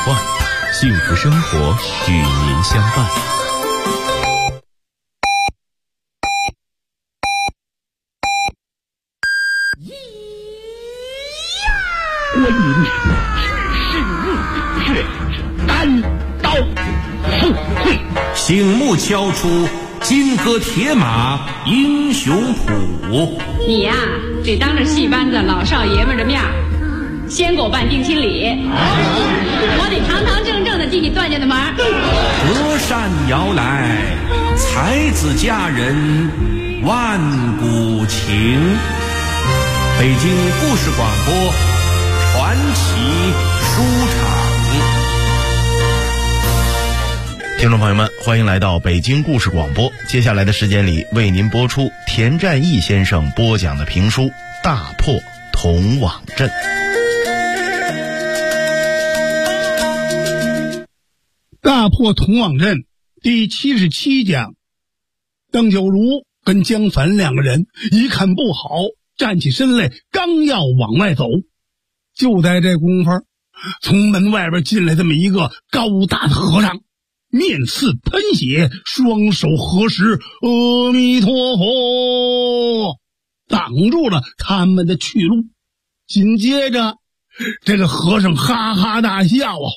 换，幸福生活与您相伴。 观音是日月单刀赴会， 醒目敲出金戈铁马英雄谱。 你呀，得当着戏班子老少爷们的面先给我办定亲礼，我得堂堂正正的进你段家的门。 隔山遥来，才子佳人万古情。北京故事广播传奇书场。 听众朋友们，欢迎来到北京故事广播。接下来的时间里，为您播出田占义先生播讲的评书《大破铜网阵》。 大破铜网阵第77讲，邓九如跟江凡两个人一看不好，站起身来，刚要往外走，就在这功夫，从门外边进来这么一个高大的和尚，面似喷血，双手合十，阿弥陀佛，挡住了他们的去路。紧接着，这个和尚哈哈大笑啊，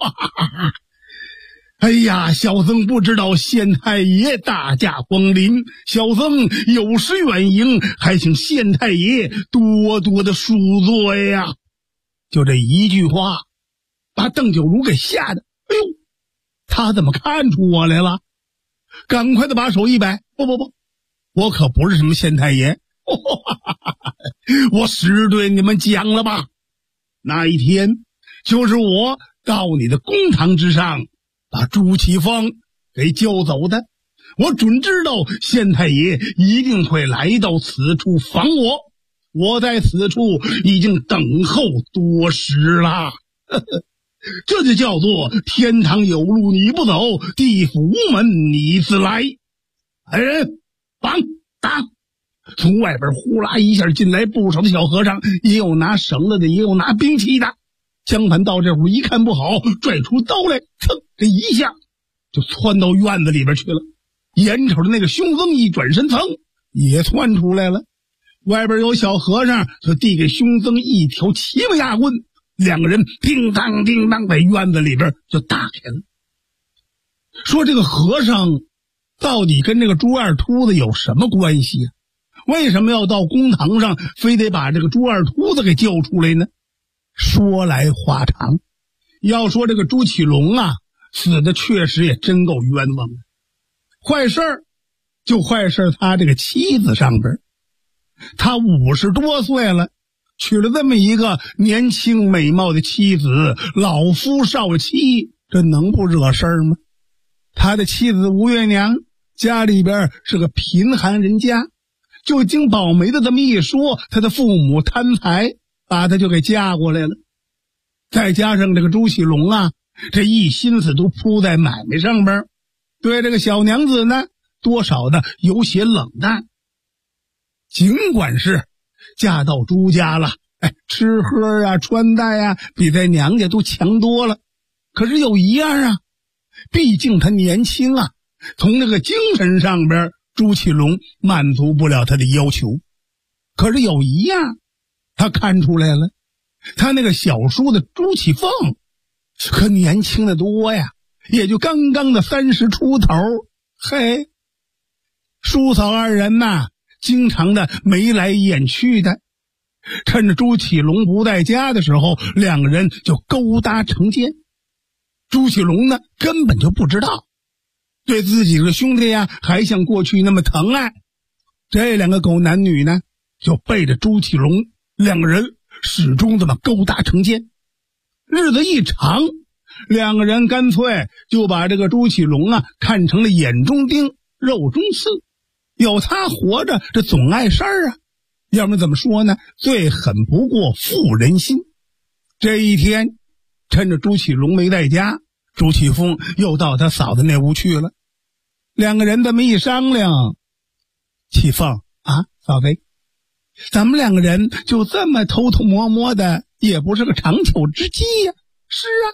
哎呀，小僧不知道县太爷大驾光临，小僧有失远迎，还请县太爷多多的恕罪呀。就这一句话，把邓九如给吓得，哎呦，他怎么看出我来了？赶快的把手一摆，不，我可不是什么县太爷，我实对你们讲了吧，那一天就是我到你的公堂之上，把朱启芳给救走的。我准知道县太爷一定会来到此处访我，我在此处已经等候多时了。这就叫做天堂有路你不走，地府无门你自来。来人，绑打！从外边呼啦一下进来不少的小和尚，也有拿绳子的，也有拿兵器的。江凡到这会儿一看不好，拽出刀来，噌，这一下就窜到院子里边去了。眼瞅着那个凶僧一转身，噌，也窜出来了。外边有小和尚就递给凶僧一条齐眉大棍，两个人叮当叮当在院子里边就打开了。说这个和尚到底跟这个朱二秃子有什么关系啊？为什么要到公堂上非得把这个朱二秃子给救出来呢？说来话长，要说这个朱启龙啊，死的确实也真够冤枉的。坏事就坏事他这个妻子上边，他50多岁了，娶了这么一个年轻美貌的妻子，老夫少妻，这能不惹事儿吗？他的妻子吴月娘家里边是个贫寒人家，就经保媒的这么一说，他的父母贪财，把他就给嫁过来了。再加上这个朱启龙啊，这一心思都扑在买卖上边，对这个小娘子呢，多少的有些冷淡。尽管是嫁到朱家了，吃喝啊穿戴啊比在娘家都强多了，可是有一样啊，毕竟他年轻啊，从那个精神上边朱启龙满足不了他的要求。可是有一样他看出来了，他那个小叔的朱启凤可年轻的多呀，也就刚刚的30出头。嘿，叔嫂二人呐，经常的眉来眼去的，趁着朱启龙不在家的时候，两个人就勾搭成奸。朱启龙呢，根本就不知道，对自己的兄弟呀，还像过去那么疼爱。这两个狗男女呢，就背着朱启龙，两个人始终这么勾搭成奸。日子一长，两个人干脆就把这个朱启龙啊看成了眼中钉肉中刺，有他活着这总碍事儿啊，要么怎么说呢，最狠不过妇人心。这一天趁着朱启龙没在家，朱启凤又到他嫂子那屋去了。两个人这么一商量，启凤啊，嫂子，咱们两个人就这么偷偷摸摸的，也不是个长久之计呀。是啊，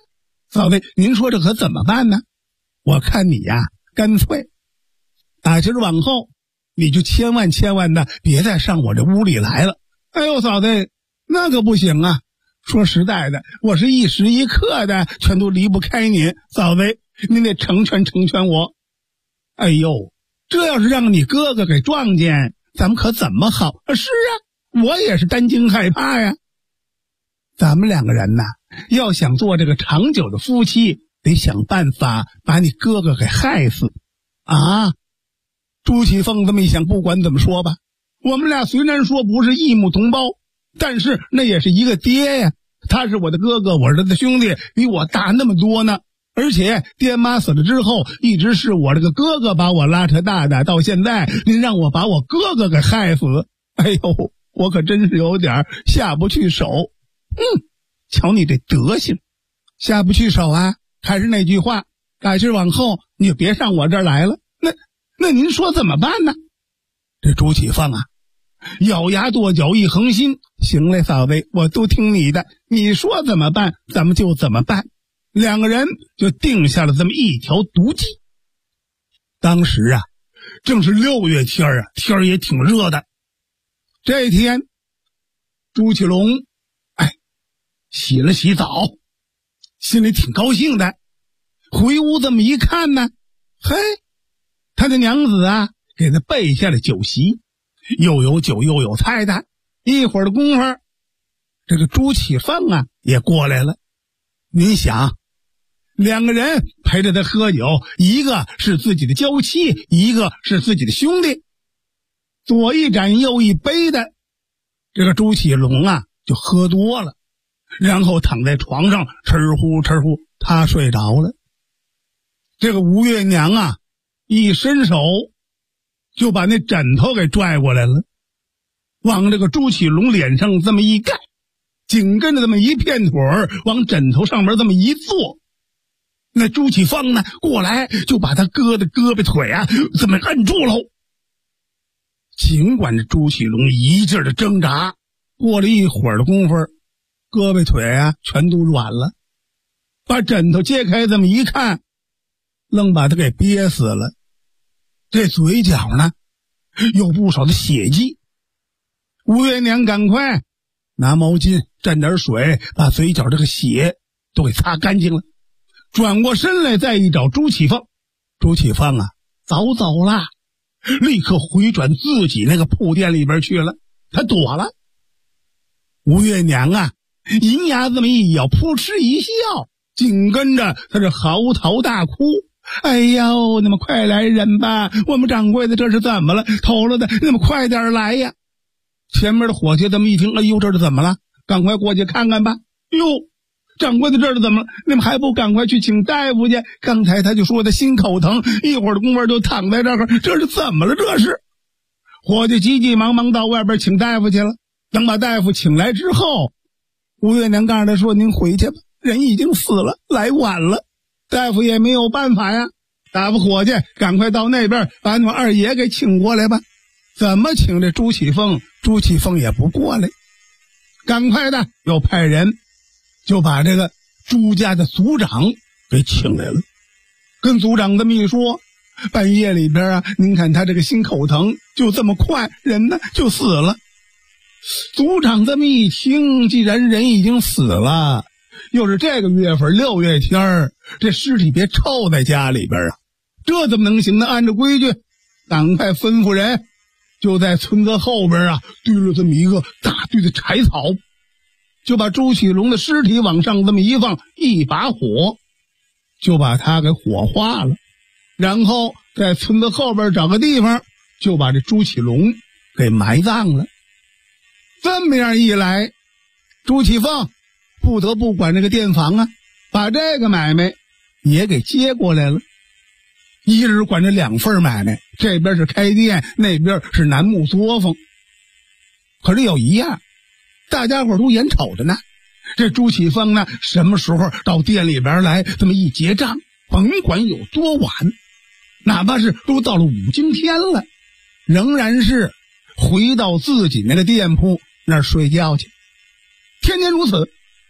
嫂子，您说这可怎么办呢？我看你呀，干脆打今儿往后你就千万的别再上我这屋里来了。哎呦，嫂子，那可不行啊！说实在的，我是一时一刻的全都离不开您，嫂子，您得成全我。哎呦，这要是让你哥哥给撞见，咱们可怎么好？是啊，我也是担惊害怕呀。咱们两个人呐，要想做这个长久的夫妻，得想办法把你哥哥给害死啊！朱启凤这么一想，不管怎么说吧，我们俩虽然说不是异母同胞，但是那也是一个爹呀。他是我的哥哥，我是他的兄弟，比我大那么多呢。而且爹妈死了之后，一直是我这个哥哥把我拉扯大的，到现在您让我把我哥哥给害死，哎呦，我可真是有点下不去手。瞧你这德行，下不去手啊！还是那句话，打今往后你就别上我这儿来了。那您说怎么办呢？这朱启凤啊，咬牙跺脚一横心，行嘞，嫂子，我都听你的，你说怎么办咱们就怎么办。两个人就定下了这么一条毒计。当时啊，正是6月天啊，天也挺热的。这一天，朱启龙洗了洗澡，心里挺高兴的。回屋这么一看呢，嘿，他的娘子啊给他备下了酒席，又有酒又有菜的。一会儿的功夫，这个朱启凤啊也过来了。您想，两个人陪着他喝酒，一个是自己的娇妻，一个是自己的兄弟，左一盏右一杯的。这个朱启龙啊就喝多了，然后躺在床上哧呼哧呼，他睡着了。这个吴月娘啊一伸手就把那枕头给拽过来了，往这个朱启龙脸上这么一盖，紧跟着这么一片腿儿往枕头上面这么一坐。那朱启凤呢过来就把他哥的胳膊腿啊这么摁住喽。尽管这朱启龙一劲儿的挣扎，过了一会儿的功夫，胳膊腿啊全都软了。把枕头揭开这么一看，愣把他给憋死了。这嘴角呢有不少的血迹。吴月娘赶快拿毛巾蘸点水，把嘴角这个血都给擦干净了。转过身来再一找朱启凤，朱启凤啊早走了，立刻回转自己那个铺垫里边去了，他躲了。吴月娘啊银牙这么一咬，扑哧一笑，紧跟着他是嚎啕大哭。哎呦，那么快来人吧，我们掌柜的这是怎么了？偷了的，那么快点来呀！前面的伙计这么一听，哎呦，这是怎么了？赶快过去看看吧。哟，掌柜的这是怎么了？你们还不赶快去请大夫去？刚才他就说他心口疼，一会儿的功夫就躺在这儿，这是怎么了？这是伙计急急忙忙到外边请大夫去了。等把大夫请来之后，吴月娘告诉他说，您回去吧，人已经死了，来晚了。大夫也没有办法呀，打发伙计赶快到那边把你们二爷给请过来吧。怎么请这朱启凤？朱启凤也不过来。赶快的又派人就把这个朱家的族长给请来了，跟族长这么一说，半夜里边啊，您看他这个心口疼，就这么快人呢就死了。族长这么一听，既然人已经死了，又是这个月份6月天，这尸体别臭在家里边啊，这怎么能行呢？按照规矩，赶快吩咐人就在村子后边啊堆了这么一个大堆的柴草，就把朱启龙的尸体往上这么一放，一把火就把他给火化了，然后在村子后边找个地方就把这朱启龙给埋葬了。这么样一来，朱启凤不得不管这个店房啊，把这个买卖也给接过来了。一日管这2份买卖，这边是开店，那边是楠木作坊。可是有一样，大家伙都眼瞅着呢，这朱启凤呢什么时候到店里边来这么一结账，甭管有多晚，哪怕是都到了5更天了，仍然是回到自己那个店铺那儿睡觉去。天天如此，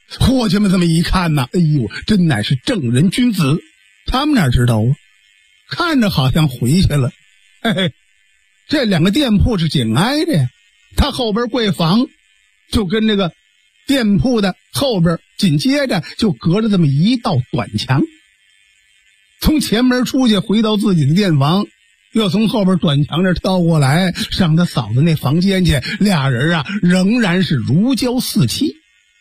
伙计们这么一看呢，哎呦，真乃是正人君子。他们哪知道啊？看着好像回去了，嘿嘿，这两个店铺是紧挨着呀。他后边柜房就跟这个店铺的后边紧接着就隔着这么一道短墙。从前门出去回到自己的店房，又从后边短墙这跳过来上他嫂子那房间去，俩人啊仍然是如胶似漆。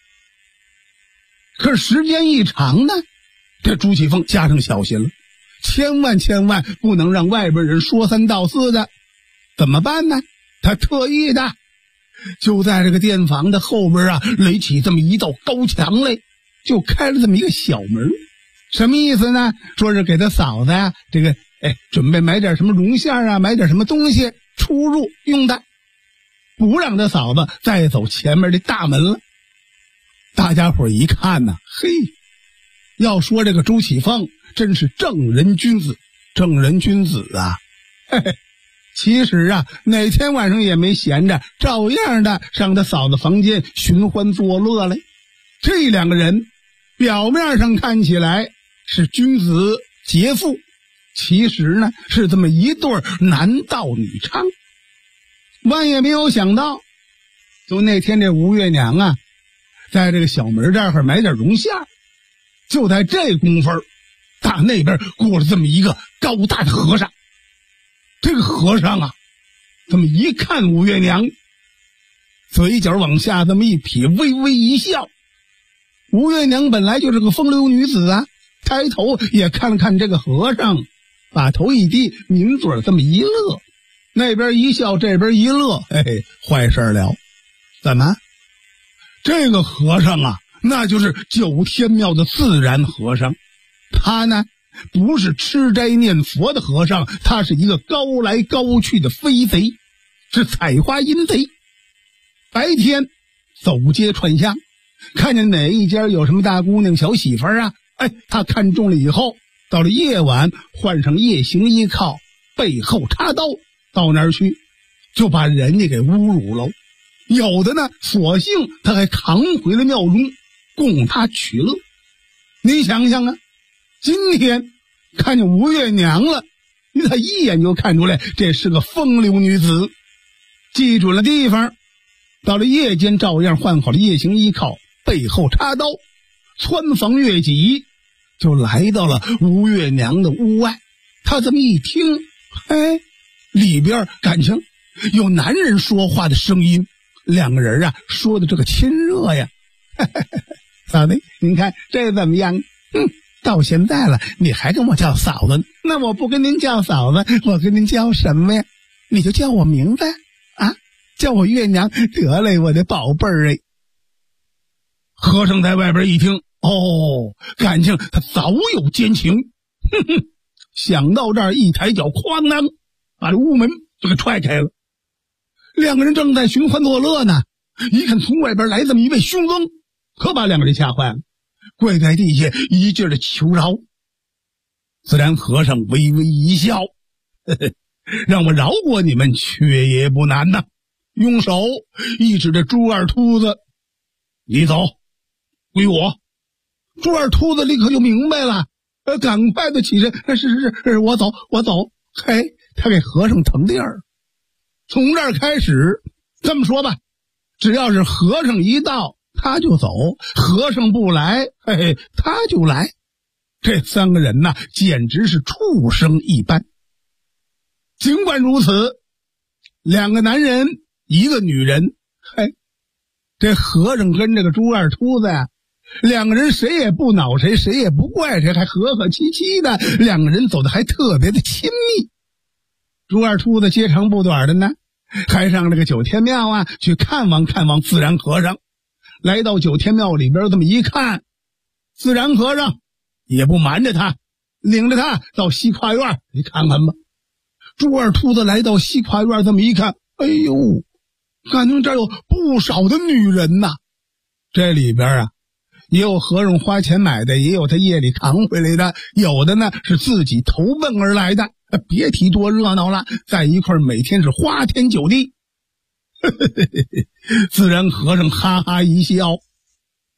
可是时间一长呢，这朱启凤加上小心了，千万不能让外边人说三道四的。怎么办呢？他特意的就在这个店房的后边啊垒起这么一道高墙来，就开了这么一个小门。什么意思呢？说是给他嫂子啊这个准备买点什么绒线啊，买点什么东西出入用的，不让他嫂子再走前面的大门了。大家伙一看呢，嘿，要说这个朱启凤真是正人君子啊，嘿嘿。其实啊，哪天晚上也没闲着，照样的上他嫂子房间寻欢作乐来。这两个人表面上看起来是君子结妇，其实呢是这么一对男盗女娼。万也没有想到，就那天这吴月娘啊在这个小门这儿买点绒线，就在这功夫打那边过了这么一个高大的和尚。这个和尚啊这么一看吴月娘，嘴角往下这么一撇，微微一笑。吴月娘本来就是个风流女子啊，抬头也看了看这个和尚，把头一低，抿嘴这么一乐，那边一笑这边一乐，嘿嘿，坏事了。怎么？这个和尚啊那就是九天庙的自然和尚，他呢不是吃斋念佛的和尚，他是一个高来高去的飞贼，是采花阴贼。白天走街串巷，看见哪一家有什么大姑娘小媳妇啊，他看中了以后，到了夜晚换上夜行衣靠，背后插刀到那儿去，就把人家给侮辱了。有的呢索性他还扛回了庙中供他取乐。你想想啊，今天看见吴月娘了，他一眼就看出来这是个风流女子。记准了地方，到了夜间照样换好了夜行衣靠，背后插刀，穿房越脊，就来到了吴月娘的屋外。他这么一听，里边感情有男人说话的声音，两个人啊说的这个亲热呀。嫂子，您看这怎么样？到现在了你还跟我叫嫂子，那我不跟您叫嫂子，我跟您叫什么呀？你就叫我名字啊，叫我月娘得嘞，我的宝贝儿。和尚在外边一听，感情他早有奸情。想到这儿一抬脚，哐当把这屋门就给踹开了。两个人正在寻欢作乐呢，一看从外边来这么一位凶僧，可把两个人吓坏了，跪在地下一劲的求饶。自然和尚微微一笑，让我饶过你们却也不难呐。用手一指着朱二秃子，你走，归我。朱二秃子立刻就明白了，赶快的起身，是我走。他给和尚腾地儿。从这儿开始，这么说吧，只要是和尚一到他就走，和尚不来他就来。这三个人呐简直是畜生一般。尽管如此，两个男人一个女人，这和尚跟这个朱二秃子呀，两个人谁也不恼谁，谁也不怪谁，还和和气气的，两个人走得还特别的亲密。朱二秃子接长不短的呢，还上这个九天庙啊去看望自然和尚。来到九天庙里边这么一看，自然和尚也不瞒着他，领着他到西跨院你看看吧。朱二秃子来到西跨院这么一看，感情这儿有不少的女人呐。这里边啊也有和尚花钱买的，也有他夜里扛回来的，有的呢是自己投奔而来的，别提多热闹了，在一块每天是花天酒地。自然和尚哈哈一笑，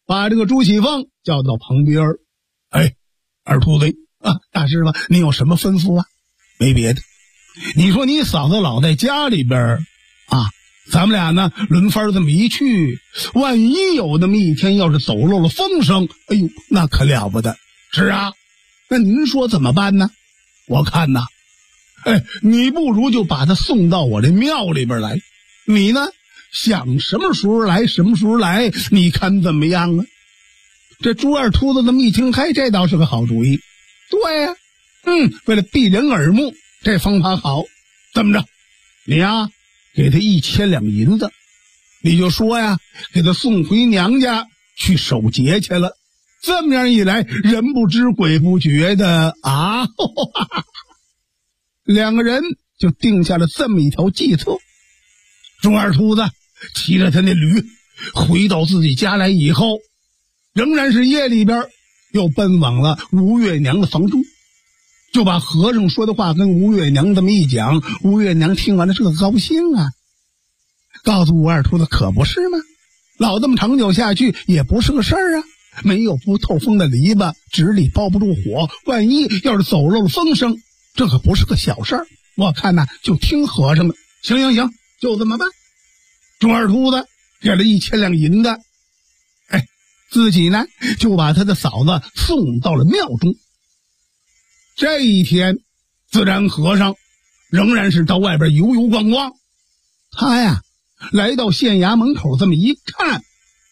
把这个朱启凤叫到旁边。哎，二秃子啊，大师傅，您有什么吩咐啊？没别的，你说你嫂子老在家里边啊，咱们俩呢轮番这么一去，万一有那么一天要是走漏了风声，哎呦，那可了不得。是啊，那您说怎么办呢？我看呐，你不如就把他送到我这庙里边来，你呢想什么时候来什么时候来，你看怎么样啊？这朱二秃子这么一听，这倒是个好主意。对呀，为了避人耳目，这方法好。这么着，你呀给他1000两银子，你就说呀给他送回娘家去守节去了。这么样一来，人不知鬼不觉的啊，两个人就定下了这么一条计策。朱二秃子骑着他那驴回到自己家来以后，仍然是夜里边又奔往了吴月娘的房中，就把和尚说的话跟吴月娘这么一讲。吴月娘听完了是个高兴啊，告诉吴二秃子可不是吗？老这么长久下去也不是个事儿啊，没有不透风的篱笆，纸里包不住火，万一要是走漏了风声，这可不是个小事儿。我看呐，就听和尚的。行，就这么办。朱二秃子给了1000两银子，自己呢就把他的嫂子送到了庙中。这一天，自然和尚仍然是到外边游游逛逛。他呀来到县衙门口，这么一看，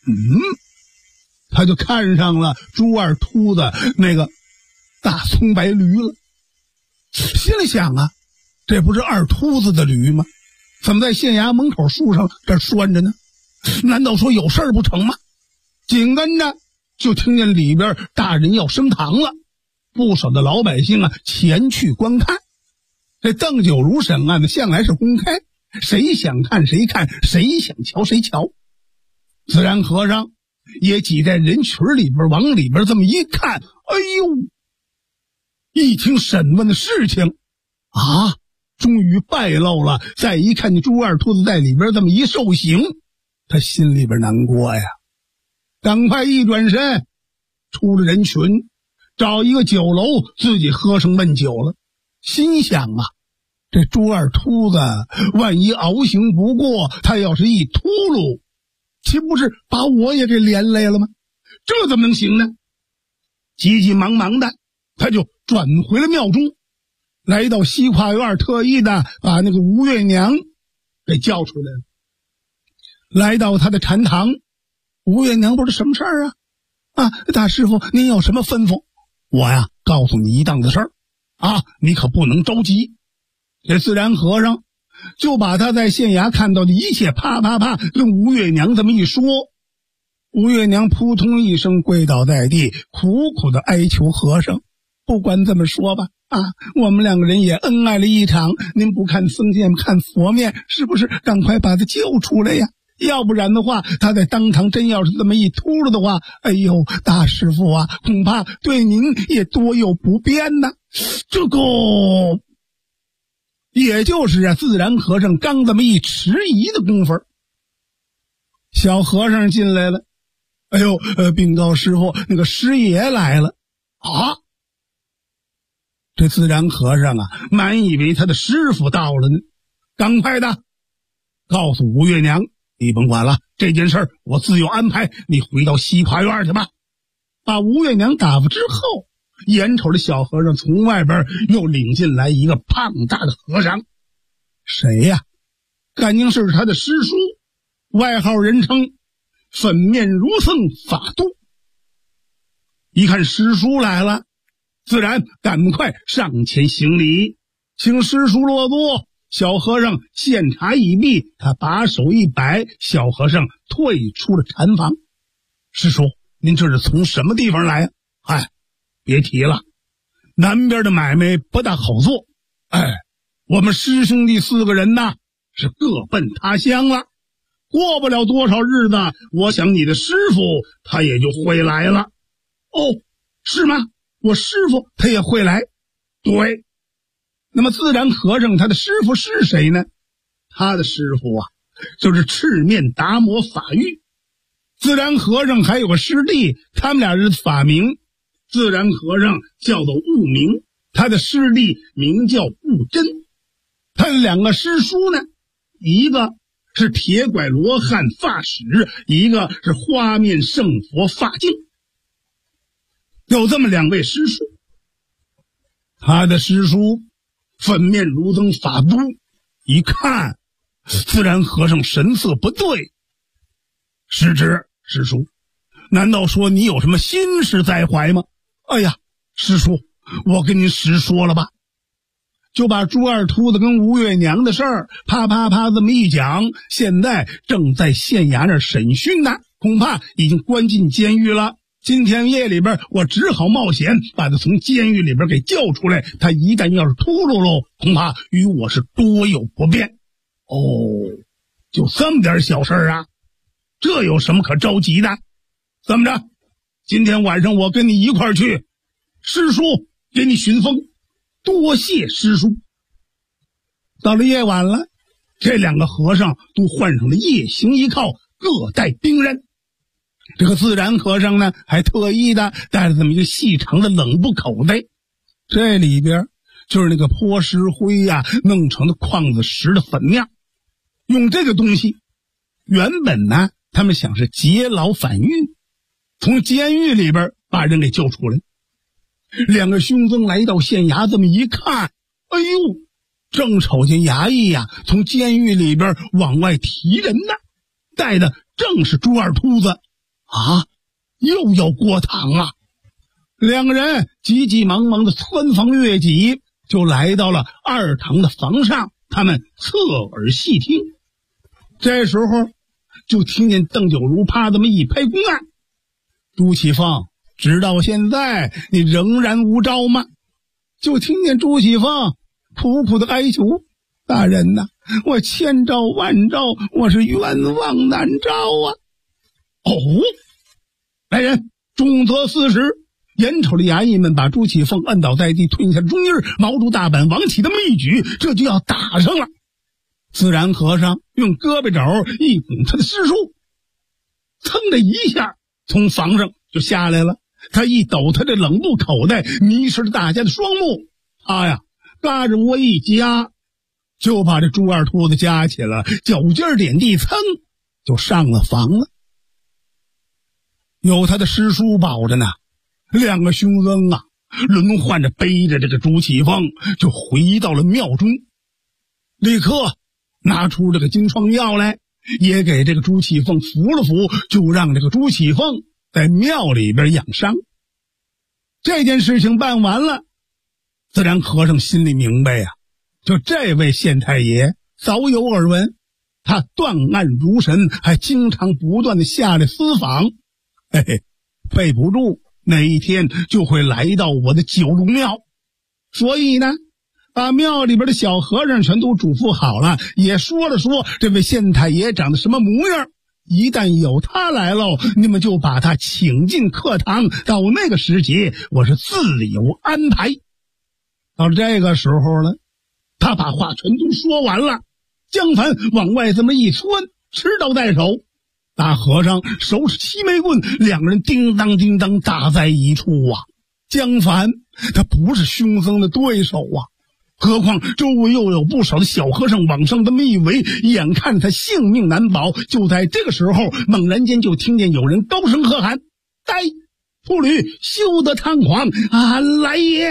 他就看上了朱二秃子那个大葱白驴了。心里想啊，这不是二秃子的驴吗？怎么在县衙门口树上这拴着呢？难道说有事儿不成吗？紧跟着就听见里边大人要升堂了，不少的老百姓啊前去观看。这邓九如审案的向来是公开，谁想看谁看，谁想瞧谁瞧。自然和尚也挤在人群里边，往里边这么一看，哎呦，一听审问的事情啊，终于败露了。再一看见朱二秃子在里边这么一受刑，他心里边难过呀，赶快一转身出了人群，找一个酒楼自己喝上闷酒了。心想啊，这朱二秃子万一熬刑不过，他要是一秃噜，岂不是把我也给连累了吗？这怎么能行呢？急急忙忙的他就转回了庙中，来到西跨院，特意的把那个吴月娘给叫出来了。来到他的禅堂，吴月娘不知什么事儿啊，大师傅您有什么吩咐？我呀告诉你一档子事儿啊，你可不能着急。这自然和尚就把他在县衙看到的一切啪跟吴月娘这么一说。吴月娘扑通一声跪倒在地，苦苦的哀求和尚，不管怎么说吧我们两个人也恩爱了一场，您不看僧面看佛面，是不是赶快把他救出来呀？要不然的话，他在当堂真要是这么一秃噜的话，哎呦，大师傅啊，恐怕对您也多有不便呢。这个也就是自然和尚刚这么一迟疑的功夫，小和尚进来了。哎呦，禀告师傅，那个师爷来了啊！这自然和尚啊，满以为他的师傅到了呢，赶快的告诉吴月娘，你甭管了，这件事我自有安排，你回到西跨院去吧。把吴月娘打发之后，眼瞅着小和尚从外边又领进来一个胖大的和尚。谁呀？肯定是他的师叔，外号人称粉面如僧法度。一看师叔来了，自然赶快上前行礼，请师叔落座。小和尚献茶一毕，他把手一摆，小和尚退出了禅房。师叔，您这是从什么地方来呀？别提了，南边的买卖不大好做。我们师兄弟4个人呐，是各奔他乡了。过不了多少日子，我想你的师傅他也就会来了。哦，是吗？我师傅他也会来？对。那么自然和尚他的师傅是谁呢？他的师傅啊，就是赤面达摩法玉。 自然和尚还有个师弟，他们俩人法名，自然和尚叫做悟明，他的师弟名叫悟真。他的2个师叔呢，一个是铁拐罗汉发使，一个是花面圣佛发镜。有这么2位师叔，他的师叔粉面如灯法都，一看自然和尚神色不对，师侄，师叔，难道说你有什么心事在怀吗？哎呀，师叔，我跟您实说了吧，就把朱二秃子跟吴月娘的事儿啪啪啪这么一讲，现在正在县衙那儿审讯呢，恐怕已经关进监狱了。今天夜里边我只好冒险把他从监狱里边给叫出来，他一旦要是秃噜噜，恐怕与我是多有不便。哦，就这么点小事啊，这有什么可着急的？怎么着，今天晚上我跟你一块儿去，师叔给你寻风。多谢师叔。到了夜晚了，这2个和尚都换上了夜行衣靠，各带兵刃。这个自然和尚呢，还特意的带了这么一个细长的冷布口袋，这里边就是那个泼石灰呀弄成的矿子石的粉面。用这个东西，原本呢他们想是劫牢反狱，从监狱里边把人给救出来。2个凶僧来到县衙，这么一看，哎呦，正瞅见衙役呀从监狱里边往外提人呢，带的正是朱二秃子啊，又要过堂啊。2个人急急忙忙的穿房越脊，就来到了2堂的房上，他们侧耳细听。这时候就听见邓九如啪这么一拍公案，朱启凤，直到现在你仍然无招吗？就听见朱启凤苦苦的哀求，大人呐，我千招万招，我是冤枉难招啊。哦，来人，重责40。眼瞅着衙役们把朱启凤摁倒在地，吞下中印，毛竹大板往起这么一举，这就要打上了。自然和尚用胳膊肘一拱他的师叔，噌的一下从房上就下来了。他一抖他的冷布口袋，迷失了大家的双目。他呀嘎着窝一夹，就把这朱二秃子夹起了，脚尖点地，噌就上了房了。有他的师叔保着呢，2个凶僧啊轮换着背着这个朱启凤就回到了庙中，立刻拿出这个金疮药来，也给这个朱启凤扶了扶，就让这个朱启凤在庙里边养伤。这件事情办完了，自然和尚心里明白呀，就这位县太爷早有耳闻，他断案如神，还经常不断的下来私访，嘿嘿，备不住哪一天就会来到我的九龙庙。所以呢，把庙里边的小和尚全都嘱咐好了，也说了说这位县太爷长得什么模样，一旦有他来喽，你们就把他请进课堂，到那个时节我是自有安排。到了这个时候了，他把话全都说完了，江凡往外这么一窜，持刀在手，大和尚手持七枚棍，2个人叮当叮当打在一处啊。江凡他不是凶僧的对手啊，何况周围又有不少的小和尚往上这么一围，眼看他性命难保。就在这个时候，猛然间就听见有人高声喝喊：呆秃驴，休得猖狂，俺来也。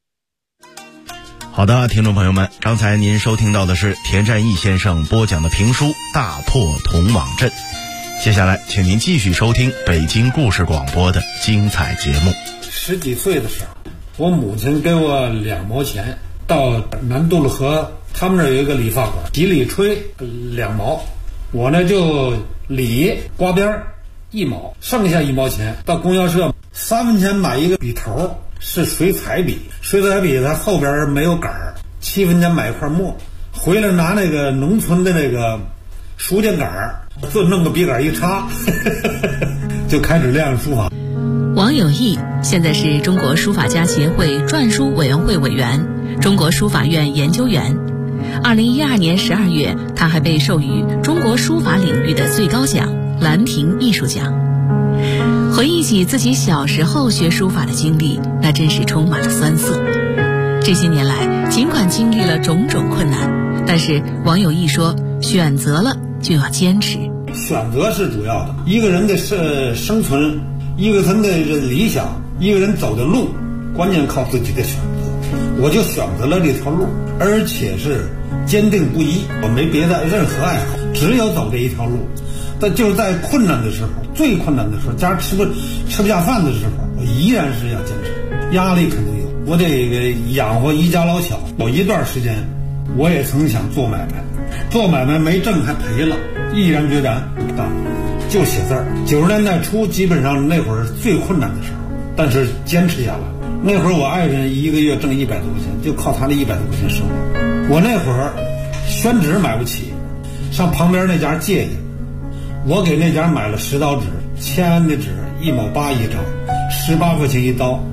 好的，听众朋友们，刚才您收听到的是田占义先生播讲的评书《大破铜网阵》，接下来请您继续收听北京故事广播的精彩节目。 10几岁的时候，我母亲给我2毛钱，到南渡了河，他们那儿有一个理发馆，洗理吹2毛，我呢就理刮边1毛，剩下1毛钱到供销社3分钱买一个笔头，是水彩笔，水彩笔它后边没有杆儿，7分钱买一块墨，回来拿那个农村的那个书剑杆儿，就弄个笔杆一插就开始练书法。 王有义现在是中国书法家协会篆书委员会委员，中国书法院研究员。2012年12月，他还被授予中国书法领域的最高奖兰亭艺术奖。回忆起自己小时候学书法的经历，那真是充满了酸涩。这些年来，尽管经历了种种困难，但是王有义说，选择了就要坚持。 选择是主要的，一个人的生存，一个人的理想，一个人走的路，关键靠自己的选择。我就选择了这条路，而且是坚定不移，我没别的任何爱好，只有走这一条路。但就是在困难的时候，最困难的时候，家吃不下饭的时候，我依然是要坚持。压力肯定有，我得养活一家老小。有一段时间，我也曾想做买卖，做买卖没挣还赔了，毅然决然不干，就写字儿。90年代初，基本上那会儿最困难的时候，但是坚持下来了。那会儿我爱人一个月挣100多块钱，就靠他的100多块钱生活。我那会儿宣纸买不起，上旁边那家借去。我给那家买了10刀纸，签的纸1毛8一张，18块钱一刀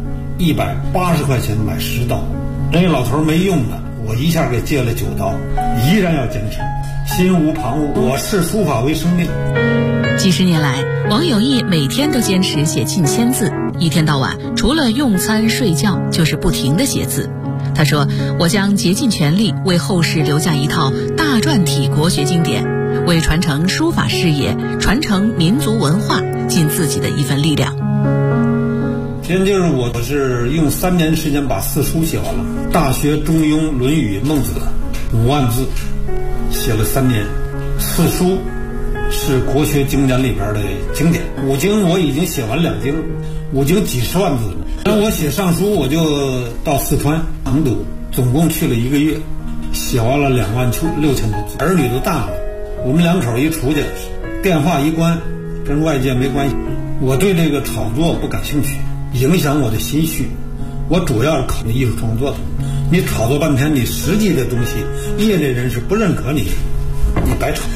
，180块钱买10刀。人家老头没用的，我一下给借了9刀，依然要坚持，心无旁骛。我视书法为生命。 几十年来，王有义每天都坚持写近1000字，一天到晚除了用餐睡觉，就是不停地写字。他说：“我将竭尽全力为后世留下一套大篆体国学经典，为传承书法事业、传承民族文化尽自己的一份力量。” 其实就是我是用3年时间把4书写完了，《大学》《中庸》《论语》《孟子》5万字，写了3年。4书是国学经典里边的经典，5经我已经写完2经，5经几十万字了。然后我写上书，我就到四川成都，总共去了1个月，写完了26000多字。儿女都大了，我们2口一出去，电话一关，跟外界没关系。我对这个炒作不感兴趣，影响我的心绪。我主要是考虑艺术创作的。你炒作半天，你实际的东西，业内人士不认可你，你白炒。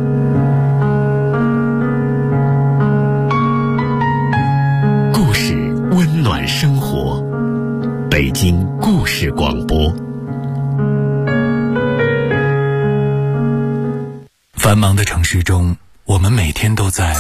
故事温暖生活，北京故事广播。 繁忙的城市中，我们每天都在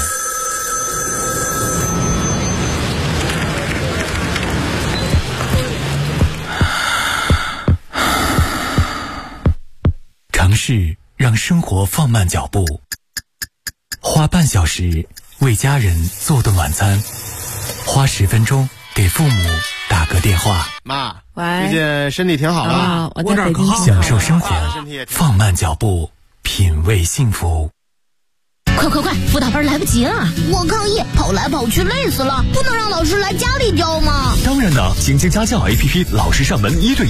尝试让生活放慢脚步，花半小时为家人做顿晚餐，花10分钟给父母打个电话。 妈， 喂， 最近身体挺好了， 我在北京。 享受生活，放慢脚步，品味幸福。 快，辅导班来不及了！我抗议，跑来跑去累死了，不能让老师来家里教吗？ 当然了，晶晶家教 APP 老师上门1对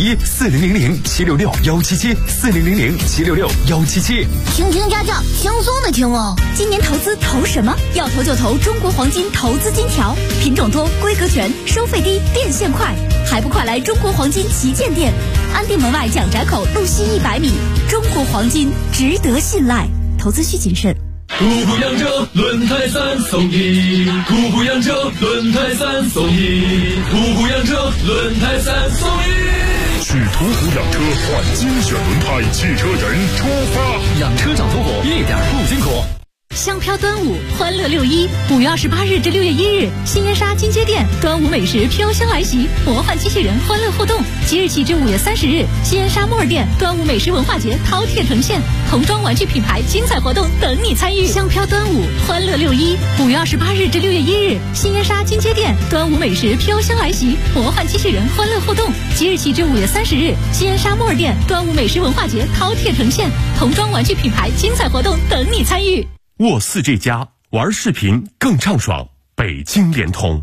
1，4000-766-177，4000-766-177。 听家教，轻松的听哦。 今年投资投什么？要投就投中国黄金投资金条，品种多，规格全，收费低，变现快，还不快来中国黄金旗舰店，安定门外蒋宅口路西100米。中国黄金值得信赖，投资需谨慎。 途虎养车轮胎3送1，途虎养车轮胎3送1，途虎养车轮胎3送1。 去途虎养车换精选轮胎，汽车人出发。 养车找途虎一点不辛苦。 香飘端午，欢乐615月28日至6月1日，新源沙金街店端午美食飘香来袭，魔幻机器人欢乐互动。即日起至5月30日，新源沙木尔店端午美食文化节饕餮呈现，童装玩具品牌精彩活动等你参与。香飘端午，欢乐615月28日至6月1日，新源沙金街店端午美食飘香来袭，魔幻机器人欢乐互动。即日起至5月30日，新源沙木尔店端午美食文化节饕餮呈现，童装玩具品牌精彩活动等你参与。 沃4这家玩视频更畅爽，北京联通。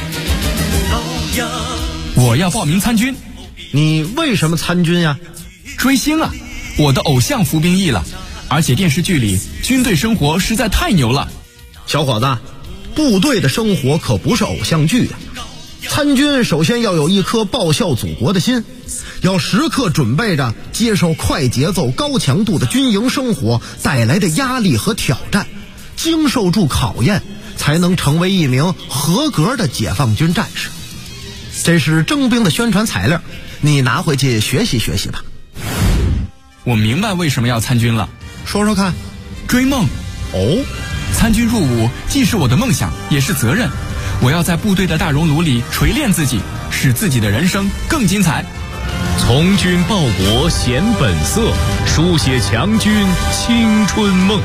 我要报名参军。 你为什么参军呀？ 追星啊，我的偶像服兵役了，而且电视剧里军队生活实在太牛了。 小伙子，部队的生活可不是偶像剧呀。参军首先要有一颗报效祖国的心，要时刻准备着接受快节奏高强度的军营生活带来的压力和挑战，经受住考验，才能成为一名合格的解放军战士。这是征兵的宣传材料，你拿回去学习学习吧。 我明白为什么要参军了， 说说看。 追梦。 哦， 参军入伍既是我的梦想，也是责任。我要在部队的大熔炉里锤炼自己，使自己的人生更精彩。 从军报国显本色，书写强军青春梦。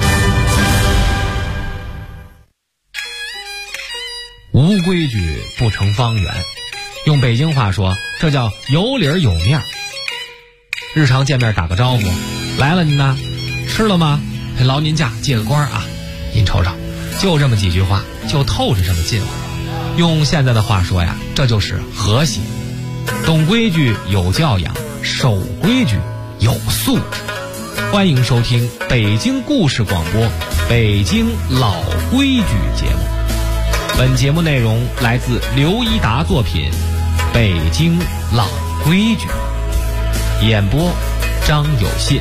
无规矩不成方圆，用北京话说，这叫有理儿有面儿。日常见面打个招呼，来了您呢，吃了吗？劳您驾，借个光啊！您瞅瞅，就这么几句话，就透着这么近了。用现在的话说呀，这就是和谐。懂规矩有教养，守规矩有素质。欢迎收听北京故事广播《北京老规矩》节目。本节目内容来自刘一达作品《北京老规矩》，演播张有信。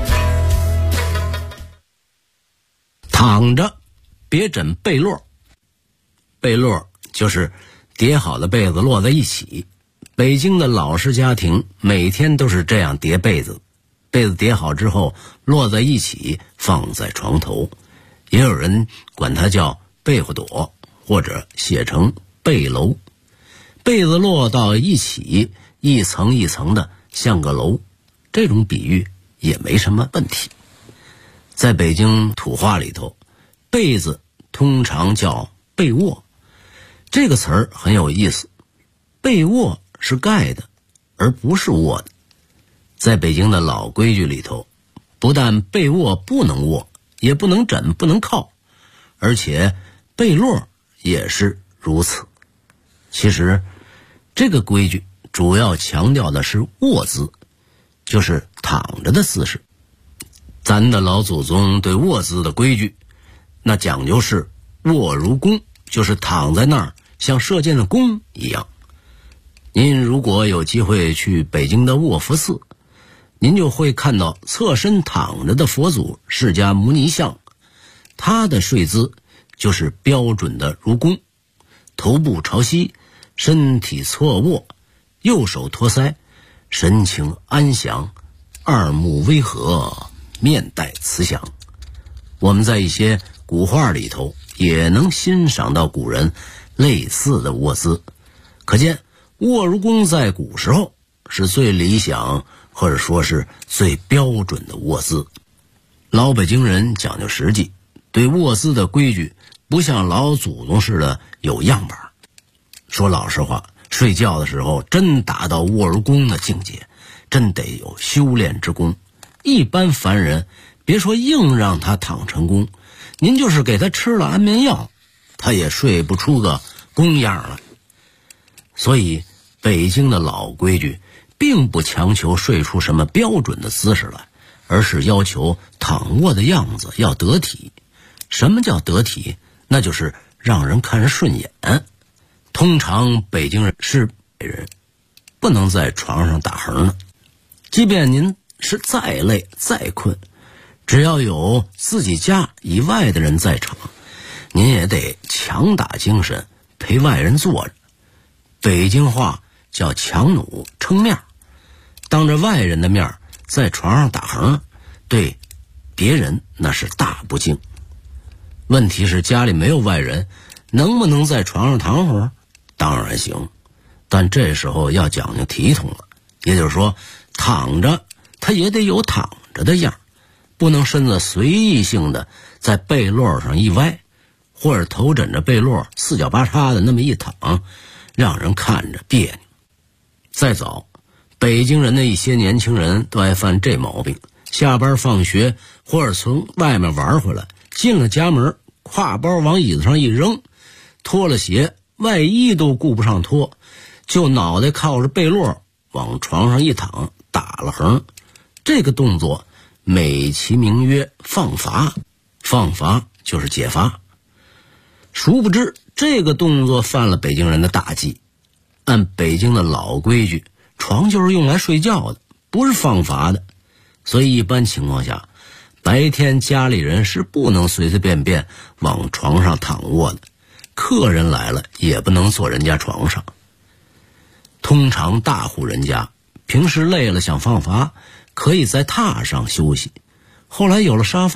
躺着别枕被落，被落就是叠好的被子摞在一起。北京的老式家庭每天都是这样叠被子，被子叠好之后摞在一起放在床头，也有人管它叫被窝垛，或者写成被楼。被子摞到一起，一层一层的像个楼，这种比喻也没什么问题。在北京土话里头，被子通常叫被窝，这个词儿很有意思。被窝是盖的，而不是卧的。在北京的老规矩里头，不但被窝不能卧，也不能枕，不能靠，而且被落也是如此。其实这个规矩主要强调的是卧姿，就是躺着的姿势。咱的老祖宗对卧姿的规矩，那讲究是卧如弓，就是躺在那儿像射箭的弓一样。您如果有机会去北京的卧佛寺，您就会看到侧身躺着的佛祖释迦牟尼像，他的睡姿就是标准的如弓，头部朝西，身体侧卧，右手托腮，神情安详，二目微合，面带慈祥。我们在一些古画里头也能欣赏到古人类似的卧姿，可见卧如弓在古时候是最理想或者说是最标准的卧姿。老北京人讲究实际，对卧姿的规矩不像老祖宗似的有样板。说老实话，睡觉的时候真达到卧如弓的境界，真得有修炼之功。一般凡人别说硬让他躺成功，您就是给他吃了安眠药，他也睡不出个弓样来。所以北京的老规矩并不强求睡出什么标准的姿势来，而是要求躺卧的样子要得体。什么叫得体？那就是让人看着顺眼。通常北京人是北人，不能在床上打横的。即便您是再累再困，只要有自己家以外的人在场，您也得强打精神陪外人坐着。北京话叫强弩撑面，当着外人的面在床上打横，对别人那是大不敬。问题是家里没有外人，能不能在床上躺会儿？当然行，但这时候要讲究体统了。也就是说，躺着他也得有躺着的样，不能身子随意性的在被落上一歪，或者头枕着被落四脚八叉的那么一躺，让人看着别扭。再早，北京人的一些年轻人都爱犯这毛病，下班放学或者从外面玩回来，进了家门，挎包往椅子上一扔，脱了鞋，外衣都顾不上脱，就脑袋靠着被落往床上一躺，打了横。这个动作美其名曰放罚，放罚就是解罚。殊不知这个动作犯了北京人的大忌。按北京的老规矩，床就是用来睡觉的，不是放罚的。所以一般情况下，白天家里人是不能随随便便往床上躺卧的，客人来了也不能坐人家床上。通常大户人家平时累了想放罚，可以在榻上休息。后来有了沙发，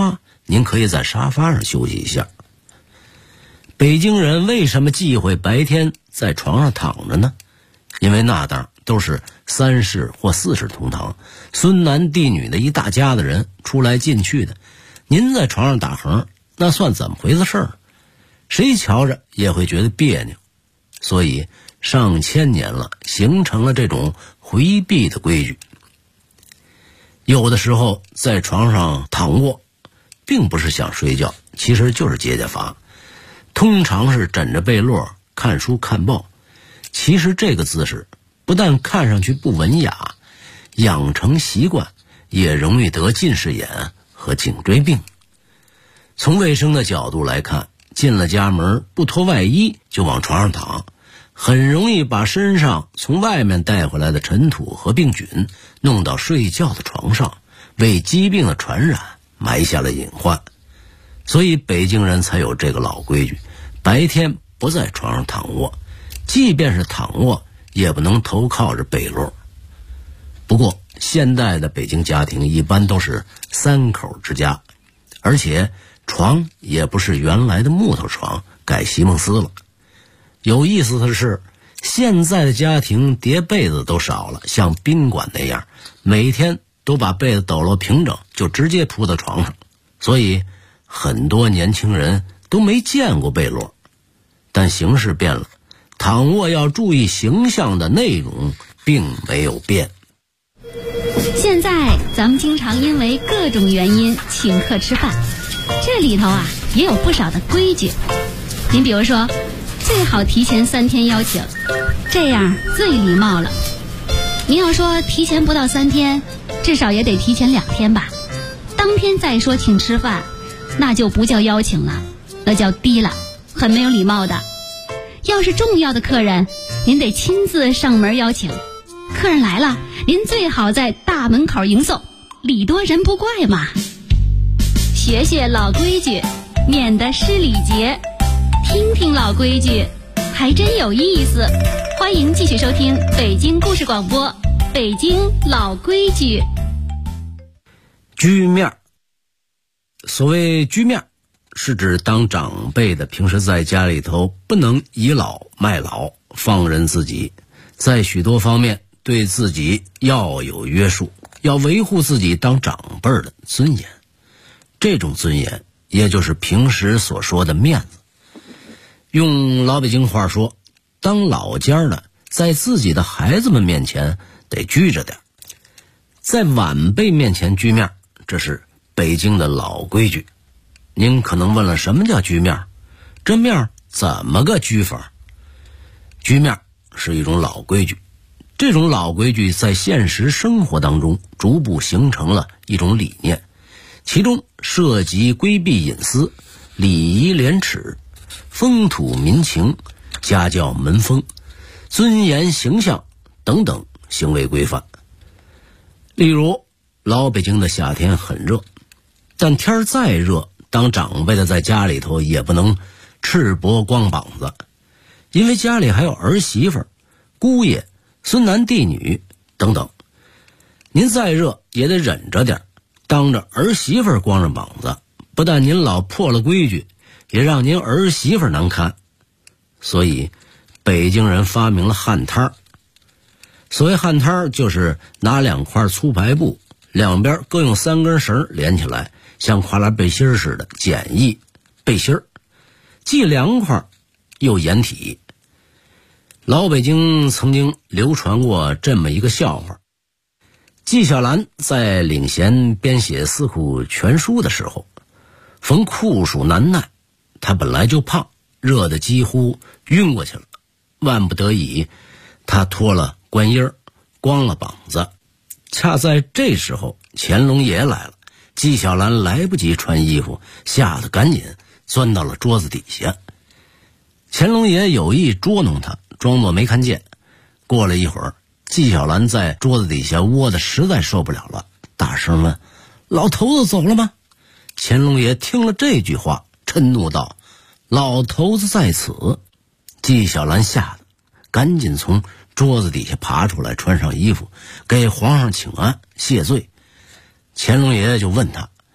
您可以在沙发上休息一下。北京人为什么忌讳白天在床上躺着呢？因为那当都是3世或4世同堂，孙男弟女的一大家子人出来进去的，您在床上打横，那算怎么回事儿？谁瞧着也会觉得别扭。所以上千年了，形成了这种回避的规矩。有的时候在床上躺卧，并不是想睡觉，其实就是解解乏。通常是枕着被褥看书看报，其实这个姿势不但看上去不文雅，养成习惯也容易得近视眼和颈椎病。从卫生的角度来看，进了家门不脱外衣就往床上躺，很容易把身上从外面带回来的尘土和病菌弄到睡觉的床上，为疾病的传染埋下了隐患。所以北京人才有这个老规矩，白天不在床上躺卧，即便是躺卧也不能头靠着被褥。不过现代的北京家庭一般都是3口之家，而且床也不是原来的木头床，改席梦思了。有意思的是，现在的家庭叠被子都少了，像宾馆那样每天都把被子抖落平整就直接铺到床上，所以很多年轻人都没见过被褥。但形势变了，躺卧要注意形象的内容并没有变。 现在咱们经常因为各种原因请客吃饭，这里头也有不少的规矩。您比如说，最好提前3天邀请，这样最礼貌了。您要说提前不到3天，至少也得提前2天吧。当天再说请吃饭，那就不叫邀请了，那叫低了，很没有礼貌的。要是重要的客人，您得亲自上门邀请。客人来了，您最好在大门口迎送，礼多人不怪嘛。学学老规矩，免得失礼节。听听老规矩，还真有意思。欢迎继续收听北京故事广播，北京老规矩。 居面，所谓居面，是指当长辈的平时在家里头不能倚老卖老，放任自己，在许多方面对自己要有约束，要维护自己当长辈的尊严。这种尊严也就是平时所说的面子。用老北京话说，当老家的在自己的孩子们面前得拘着点，在晚辈面前居面，这是北京的老规矩。您可能问了，什么叫居面？这面怎么个居法？居面是一种老规矩，这种老规矩在现实生活当中逐步形成了一种理念，其中涉及规避隐私、礼仪廉耻、风土民情、家教门风、尊严形象等等行为规范。例如，老北京的夏天很热，但天再热，当长辈的在家里头也不能赤膊光膀子，因为家里还有儿媳妇、姑爷、孙男弟女等等。您再热也得忍着点，当着儿媳妇光着膀子，不但您老破了规矩，也让您儿媳妇难堪。所以北京人发明了旱摊儿。所谓旱摊儿，就是拿2块粗排布，两边各用3根绳连起来，像跨栏背心似的简易背心，既凉快又掩体。老北京曾经流传过这么一个笑话：纪晓岚在领衔编写《四库全书》的时候，逢酷暑难耐，他本来就胖，热得几乎晕过去了。万不得已，他脱了官衣，光了膀子。恰在这时候，乾隆爷来了，纪晓岚来不及穿衣服，吓得赶紧钻到了桌子底下。乾隆爷有意捉弄他，装作没看见。过了一会儿，纪晓岚在桌子底下窝得实在受不了了，大声问：“老头子走了吗？”乾隆爷听了这句话，嗔怒道：“老头子在此！”纪晓岚吓得赶紧从桌子底下爬出来，穿上衣服，给皇上请安谢罪。乾隆爷就问他：“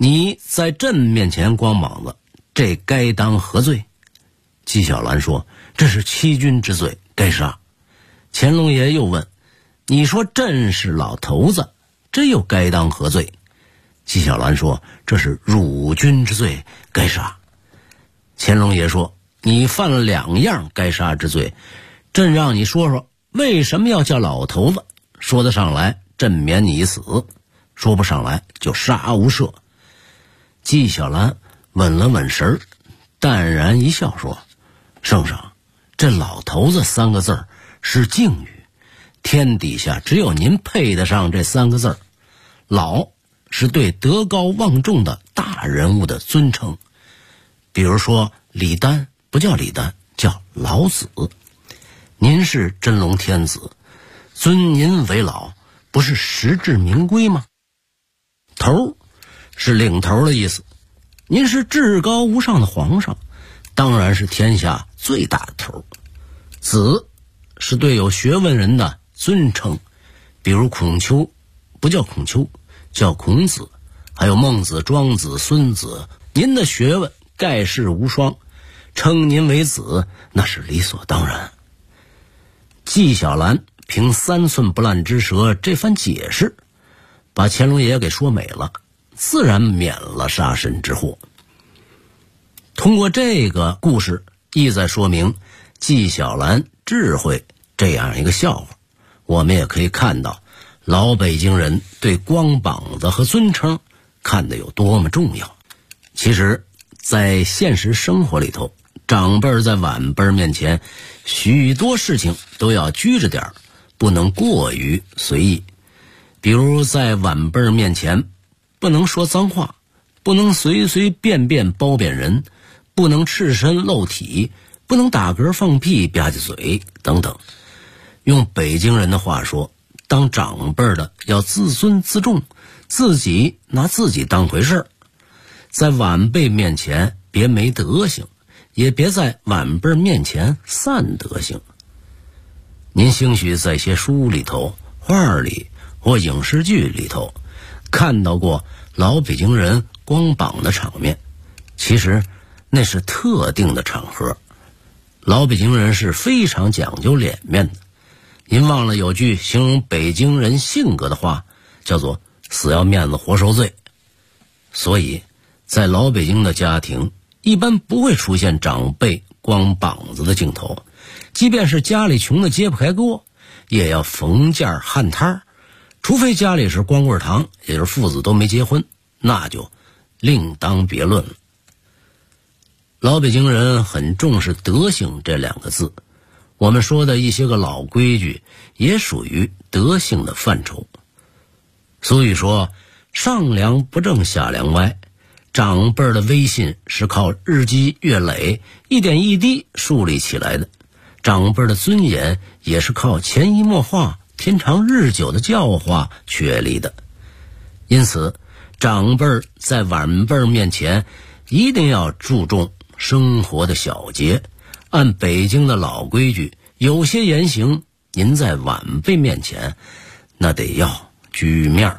你在朕面前光膀子，这该当何罪？纪晓岚说：这是欺君之罪，该杀。乾隆爷又问：你说朕是老头子，这又该当何罪？纪晓岚说：这是辱君之罪，该杀。乾隆爷说：你犯了2样该杀之罪，朕让你说说为什么要叫老头子，说得上来朕免你一死，说不上来就杀无赦。纪晓岚稳了稳神儿，淡然一笑说：圣上，这老头子3个字儿是敬语，天底下只有您配得上这3个字儿。老是对德高望重的大人物的尊称，比如说李丹不叫李丹，叫老子。您是真龙天子，尊您为老，不是实至名归吗？头是领头的意思，您是至高无上的皇上，当然是天下最大的头。子是对有学问人的尊称，比如孔丘不叫孔丘，叫孔子，还有孟子、庄子、孙子，您的学问盖世无双，称您为子那是理所当然。纪晓岚凭3寸不烂之舌这番解释，把乾隆爷给说美了，自然免了杀身之祸。通过这个故事意在说明纪晓岚智慧这样一个笑话，我们也可以看到老北京人对光膀子和尊称看得有多么重要。其实在现实生活里头，长辈在晚辈面前许多事情都要拘着点，不能过于随意。比如在晚辈面前不能说脏话，不能随随便便褒贬人，不能赤身露体，不能打嗝放屁吧唧嘴等等。用北京人的话说，当长辈的要自尊自重，自己拿自己当回事儿，在晚辈面前别没德行，也别在晚辈面前散德行。您兴许在些书里头、画里或影视剧里头看到过老北京人光膀的场面，其实那是特定的场合。老北京人是非常讲究脸面的，您忘了有句形容北京人性格的话，叫做死要面子活受罪。所以在老北京的家庭一般不会出现长辈光膀子的镜头，即便是家里穷的揭不开锅，也要缝件焊摊，除非家里是光棍堂，也就是父子都没结婚，那就另当别论了。老北京人很重视德行这2个字，我们说的一些个老规矩也属于德性的范畴。所以说上梁不正下梁歪，长辈的威信是靠日积月累一点一滴树立起来的，长辈的尊严也是靠潜移默化天长日久的教化确立的。因此长辈在晚辈面前一定要注重生活的小节，按北京的老规矩，有些言行您在晚辈面前那得要居面。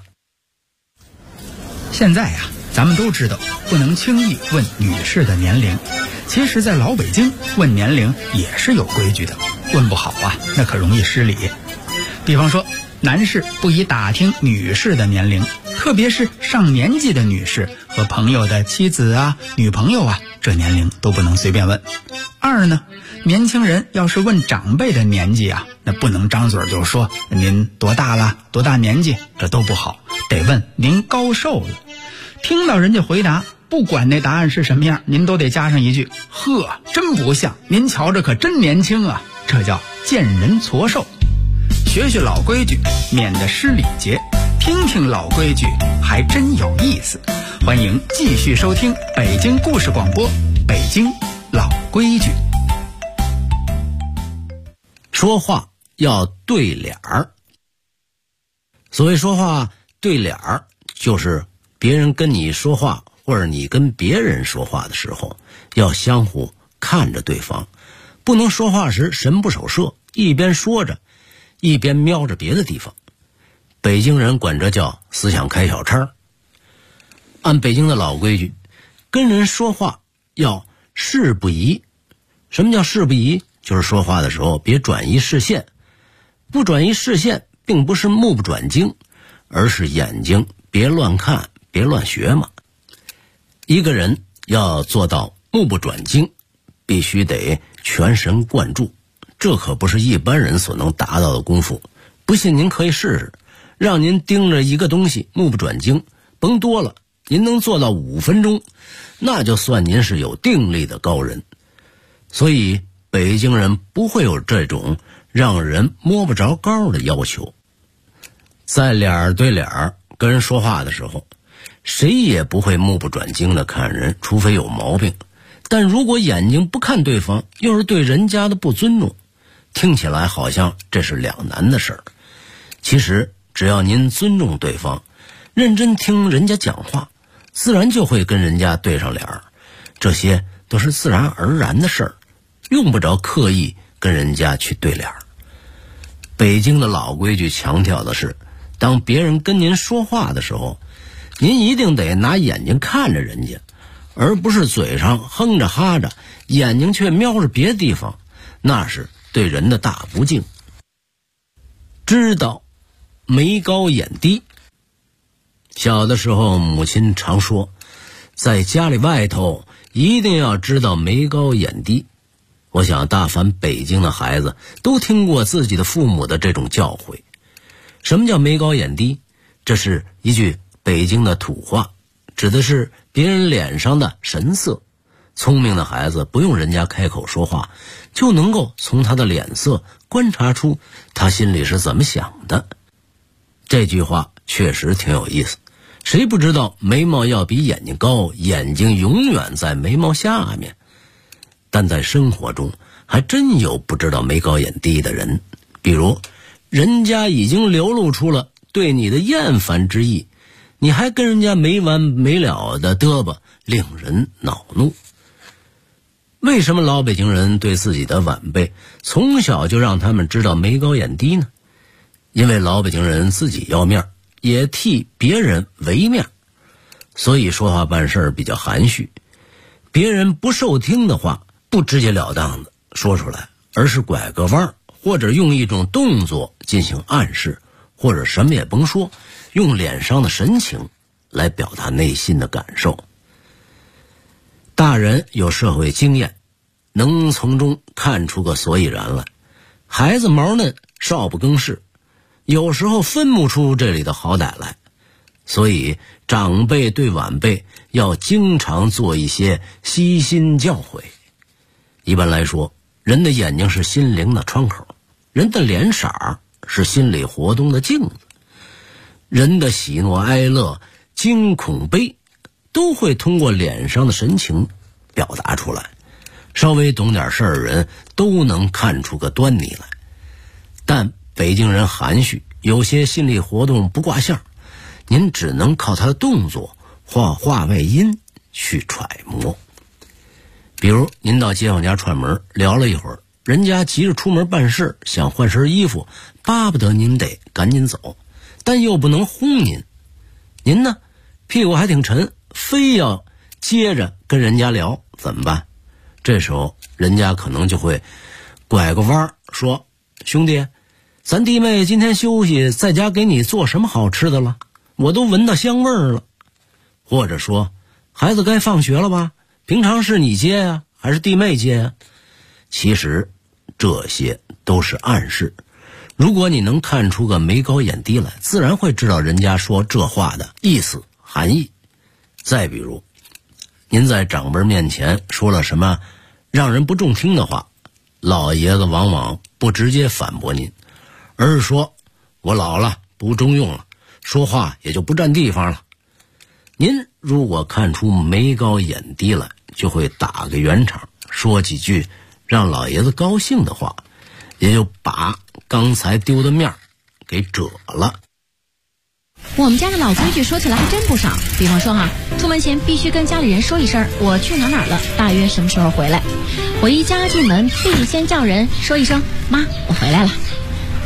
现在呀，咱们都知道不能轻易问女士的年龄，其实在老北京问年龄也是有规矩的，问不好啊那可容易失礼。比方说男士不宜打听女士的年龄，特别是上年纪的女士和朋友的妻子啊、女朋友啊，这年龄都不能随便问。2呢，年轻人要是问长辈的年纪啊，那不能张嘴就说您多大了、多大年纪，这都不好，得问您高寿了。听到人家回答，不管那答案是什么样，您都得加上一句：呵，真不像，您瞧着可真年轻啊，这叫见人矬寿。学学老规矩，免得失礼节，听听老规矩还真有意思。欢迎继续收听北京故事广播，北京老规矩。 说话要对脸儿。所谓说话对脸儿，就是别人跟你说话或者你跟别人说话的时候，要相互看着对方，不能说话时神不守舍，一边说着一边瞄着别的地方。北京人管这叫思想开小差。 按北京的老规矩，跟人说话要事不移。什么叫事不移？就是说话的时候别转移视线。不转移视线并不是目不转睛，而是眼睛别乱看别乱学嘛。一个人要做到目不转睛，必须得全神贯注，这可不是一般人所能达到的功夫。不信您可以试试，让您盯着一个东西目不转睛，甭多了，您能做到5分钟，那就算您是有定力的高人。所以北京人不会有这种让人摸不着高的要求。在脸对脸跟人说话的时候，谁也不会目不转睛的看人，除非有毛病。但如果眼睛不看对方，又是对人家的不尊重，听起来好像这是两难的事儿。其实只要您尊重对方，认真听人家讲话，自然就会跟人家对上脸儿。这些都是自然而然的事儿，用不着刻意跟人家去对脸儿。北京的老规矩强调的是，当别人跟您说话的时候，您一定得拿眼睛看着人家，而不是嘴上哼着哈着，眼睛却瞄着别的地方，那是对人的大不敬。知道眉高眼低。小的时候母亲常说，在家里外头一定要知道眉高眼低。我想大凡北京的孩子都听过自己的父母的这种教诲。什么叫眉高眼低？这是一句北京的土话，指的是别人脸上的神色。聪明的孩子不用人家开口说话，就能够从他的脸色观察出他心里是怎么想的。这句话确实挺有意思，谁不知道眉毛要比眼睛高，眼睛永远在眉毛下面。但在生活中还真有不知道眉高眼低的人，比如人家已经流露出了对你的厌烦之意，你还跟人家没完没了的嘚啵，令人恼怒。为什么老北京人对自己的晚辈从小就让他们知道眉高眼低呢？因为老北京人自己要面，也替别人为面，所以说话办事比较含蓄。别人不受听的话，不直截了当的说出来，而是拐个弯，或者用一种动作进行暗示，或者什么也甭说，用脸上的神情来表达内心的感受。大人有社会经验，能从中看出个所以然来。孩子毛嫩，少不更事，有时候分不出这里的好歹来。所以长辈对晚辈要经常做一些悉心教诲。一般来说，人的眼睛是心灵的窗口，人的脸色是心理活动的镜子，人的喜怒哀乐、惊恐悲都会通过脸上的神情表达出来。稍微懂点事儿的人都能看出个端倪来。但北京人含蓄，有些心理活动不挂相，您只能靠他的动作或话外音去揣摩。比如您到街坊家串门聊了一会儿，人家急着出门办事，想换身衣服，巴不得您得赶紧走，但又不能轰您。您呢，屁股还挺沉，非要接着跟人家聊，怎么办？这时候人家可能就会拐个弯说，兄弟，咱弟妹今天休息，在家给你做什么好吃的了？我都闻到香味儿了。或者说，孩子该放学了吧？平常是你接呀，还是弟妹接呀？其实这些都是暗示。如果你能看出个眉高眼低来，自然会知道人家说这话的意思含义。再比如，您在长辈面前说了什么让人不中听的话，老爷子往往不直接反驳您，而是说，我老了，不中用了，说话也就不占地方了。您如果看出眉高眼低来，就会打个圆场，说几句让老爷子高兴的话，也就把刚才丢的面给遮了。 我们家的老规矩说起来还真不少，比方说出门前必须跟家里人说一声我去哪儿了，大约什么时候回来。回家进门必先叫人说一声妈，我回来了。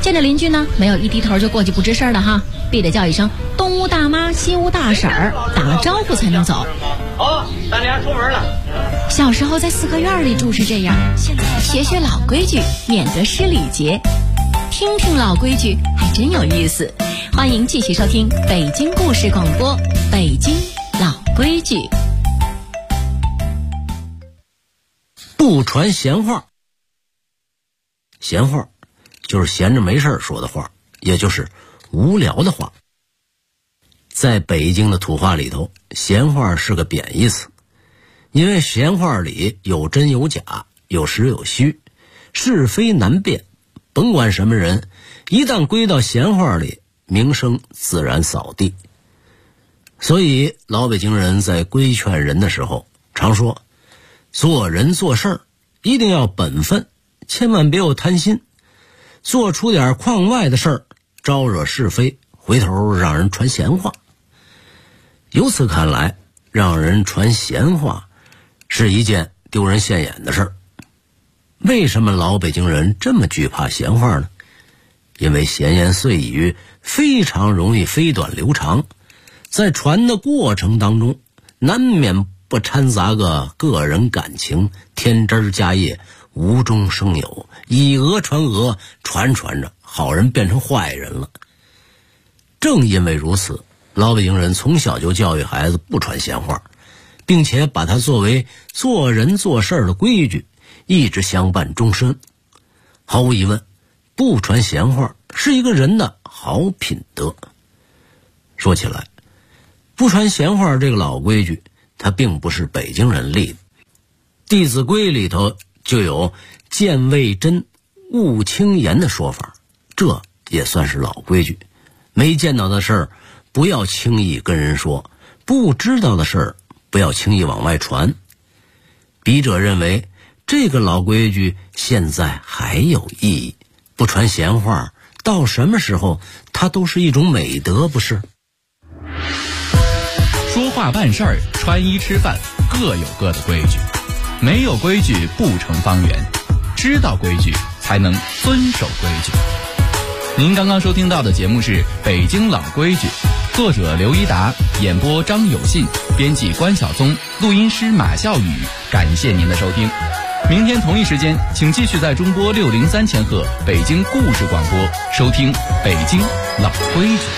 见着邻居呢，没有一低头就过去不吱声的哈，必得叫一声东屋大妈西屋大婶儿，打个招呼才能走。 好，咱俩出门了。 小时候在四合院里住是这样，现在学学老规矩，免得失礼节。听听老规矩还真有意思。欢迎继续收听北京故事广播，北京老规矩。 不传闲话。闲话就是闲着没事说的话，也就是无聊的话。在北京的土话里头，闲话是个贬义词，因为闲话里有真有假，有实有虚，是非难辨。甭管什么人，一旦归到闲话里，名声自然扫地。所以老北京人在规劝人的时候常说，做人做事一定要本分，千万别有贪心，做出点框外的事儿，招惹是非，回头让人传闲话。由此看来，让人传闲话是一件丢人现眼的事儿。为什么老北京人这么惧怕闲话呢？因为闲言碎语非常容易飞短流长，在传的过程当中，难免不掺杂个个人感情，添枝加叶，无中生有，以讹传讹，传着好人变成坏人了。正因为如此，老北京人从小就教育孩子不传闲话，并且把它作为做人做事的规矩，一直相伴终身。毫无疑问，不传闲话是一个人的好品德。说起来，不传闲话这个老规矩，它并不是北京人立的。《弟子规》里头就有见未真勿轻言的说法，这也算是老规矩。没见到的事儿不要轻易跟人说，不知道的事儿不要轻易往外传。笔者认为这个老规矩现在还有意义，不传闲话到什么时候它都是一种美德，不是？ 说话办事儿，穿衣吃饭各有各的规矩，没有规矩不成方圆，知道规矩才能遵守规矩。您刚刚收听到的节目是《北京老规矩》，作者刘一达，演播张有信，编辑关晓松，录音师马笑宇。感谢您的收听，明天同一时间请继续在中波603千赫北京故事广播收听《北京老规矩》。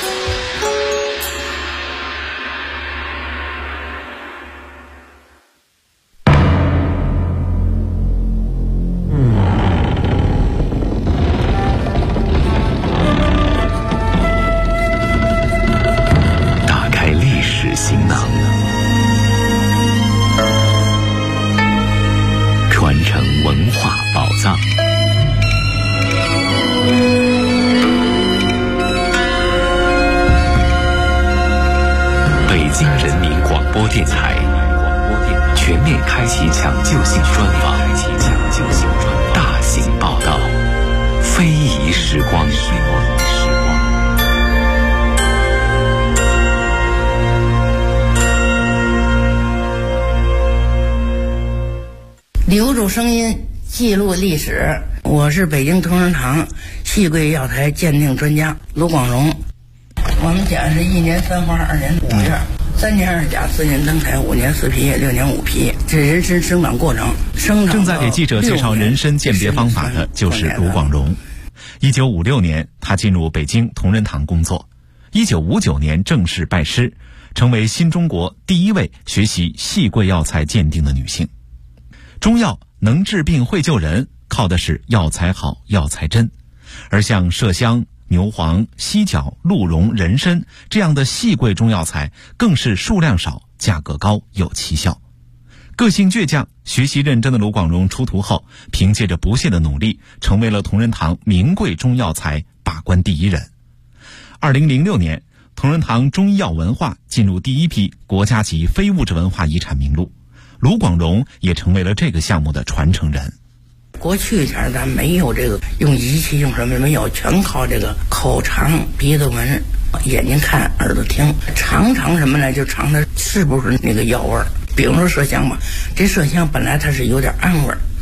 全面开启抢救性专访，大型报道，非遗时光。 留住声音，记录历史。我是北京同仁堂戏柜药材鉴定专家卢广荣。我们讲是1年3花2年5月，3年2甲4年登台5年4批6年5批，这人参生长过程。 正在给记者介绍人参鉴别方法的就是卢广荣。1956年，他进入北京同仁堂工作。1959年正式拜师，成为新中国第一位学习戏柜药材鉴定的女性。中药能治病会救人，靠的是药材好、药材真。而像麝香、牛黄、犀角、鹿茸、人参这样的细贵中药材，更是数量少、价格高、有奇效。个性倔强、学习认真的卢广荣出徒后，凭借着不懈的努力，成为了同仁堂名贵中药材把关第一人。2006年，同仁堂中医药文化进入第一批国家级非物质文化遗产名录，卢广荣也成为了这个项目的传承人。 过去前咱没有这个用仪器用什么没有，全靠这个口尝、鼻子闻、眼睛看、耳朵听，尝什么呢？就尝它是不是那个药味儿。比如说麝香吧，这麝香本来它是有点氨味儿，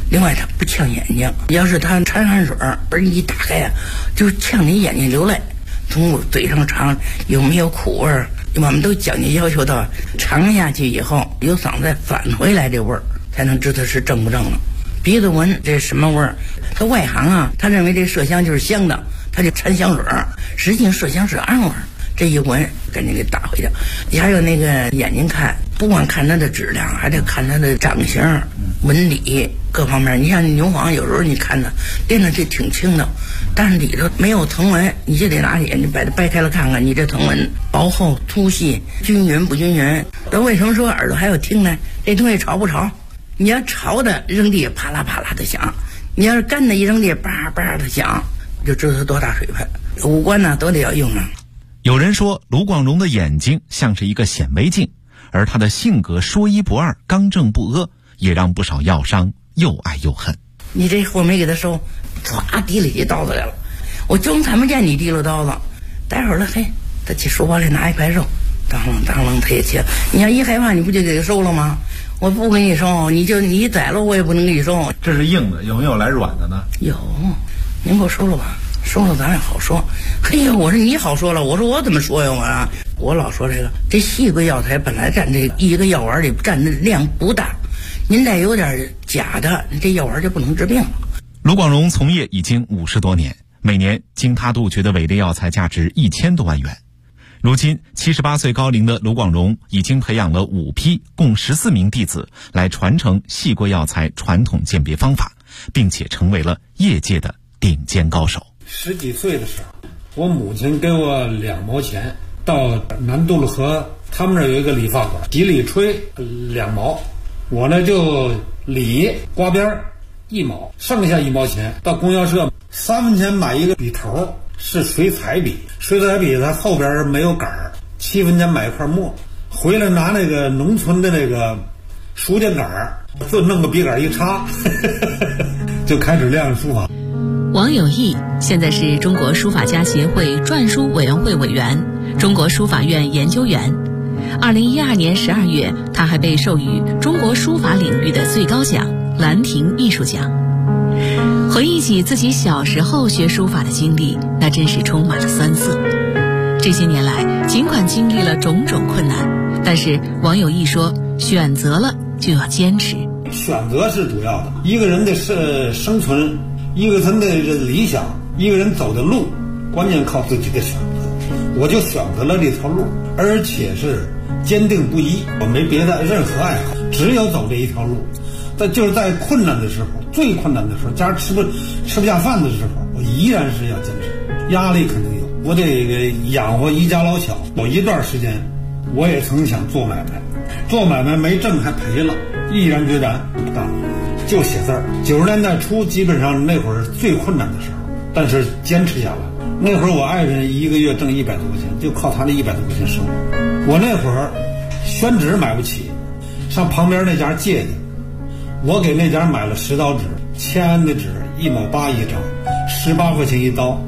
另外他不呛眼睛，要是他馋汗水而一打开呀，就呛你眼睛流泪。从嘴上尝有没有苦味儿，我们都讲究要求到尝下去以后由嗓子返回来这味儿，才能知道是正不正了。鼻子闻这什么味儿，他外行啊，他认为这麝香就是香的，他就掺香水儿，实际上麝香是氨味儿。这一闻赶紧给打回去。你还有那个眼睛看，不光看它的质量，还得看它的长相、纹理各方面。你像牛黄，有时候你看它练的这挺轻的，但是里头没有藤纹，你就得拿眼睛把它掰开了看看，你这藤纹薄厚、粗细、均匀不均匀。那为什么说耳朵还要听呢？这东西潮不潮？你要潮的扔地啪啦啪啦的响，你要是干的一扔地叭叭的响，就知道它多大水分。五官呢都得要用啊。 有人说卢广荣的眼睛像是一个显微镜，而他的性格说一不二、刚正不阿，也让不少药商又爱又恨。 你这货没给他收，唰提了起刀子来了，我就看不见你提了刀子。待会儿了，嘿，他去书包里拿一块肉，当啷当啷他也切。你要一害怕，你不就给他收了吗？我不给你收，你宰了我也不能给你收。 这是硬的，有没有来软的呢？ 有，您给我收了吧。说了咱也好说。嘿呀，我说你好说了，我说我怎么说呀？我老说这细桂药材本来占这一个药丸里占的量不大，您再有点假的，这药丸就不能治病了。 卢广荣从业已经50多年，每年经他杜绝的伪劣药材价值1000多万元。如今78岁高龄的卢广荣已经培养了5批共14名弟子来传承细桂药材传统鉴别方法，并且成为了业界的顶尖高手。 10几岁的时候，我母亲给我2毛钱，到南渡了河，他们那儿有一个理发馆，洗理吹2毛，我呢就理刮边1毛，剩下1毛钱到供销社3分钱买一个笔头，是水彩笔，水彩笔它后边没有杆儿，7分钱买一块墨，回来拿那个农村的那个书架杆儿，就弄个笔杆一插就开始练书法。 王有义现在是中国书法家协会篆书委员会委员、中国书法院研究员。2012年12月，他还被授予中国书法领域的最高奖兰亭艺术奖。回忆起自己小时候学书法的经历，那真是充满了酸涩。这些年来，尽管经历了种种困难，但是王有义说，选择了就要坚持。 选择是主要的，一个人的生存，一个人的理想，一个人走的路，关键靠自己的选择。我就选择了这条路，而且是坚定不移，我没别的任何爱好，只有走这一条路。但就是在困难的时候，最困难的时候，家吃不下饭的时候，我依然是要坚持。压力肯定有，我得养活一家老小。有一段时间，我也曾想做买卖，做买卖没挣还赔了，毅然决然不干了，就写字儿。90年代初，基本上那会儿最困难的时候，但是坚持下来。那会儿我爱人一个月挣100多块钱，就靠他那100多块钱生活。我那会儿宣纸买不起，上旁边那家借去，我给那家买了10刀纸，签安的纸1毛8一张，18块钱一刀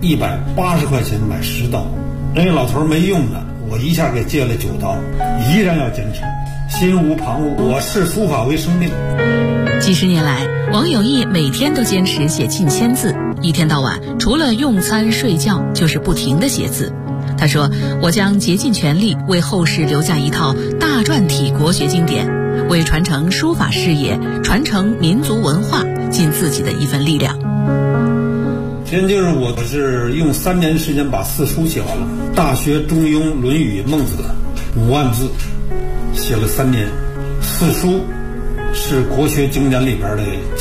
，180块钱买10刀。人家老头没用的，我一下给借了9刀，依然要坚持，心无旁骛。我视书法为生命。 几十年来，王有义每天都坚持写近1000字，一天到晚除了用餐睡觉就是不停地写字。他说，我将竭尽全力为后世留下一套大篆体国学经典，为传承书法事业、传承民族文化尽自己的一份力量。 现在就是我是用3年时间把4书写完了，《大学》《中庸》《论语》《孟子》5万字，写了3年。4书是国学经典里边的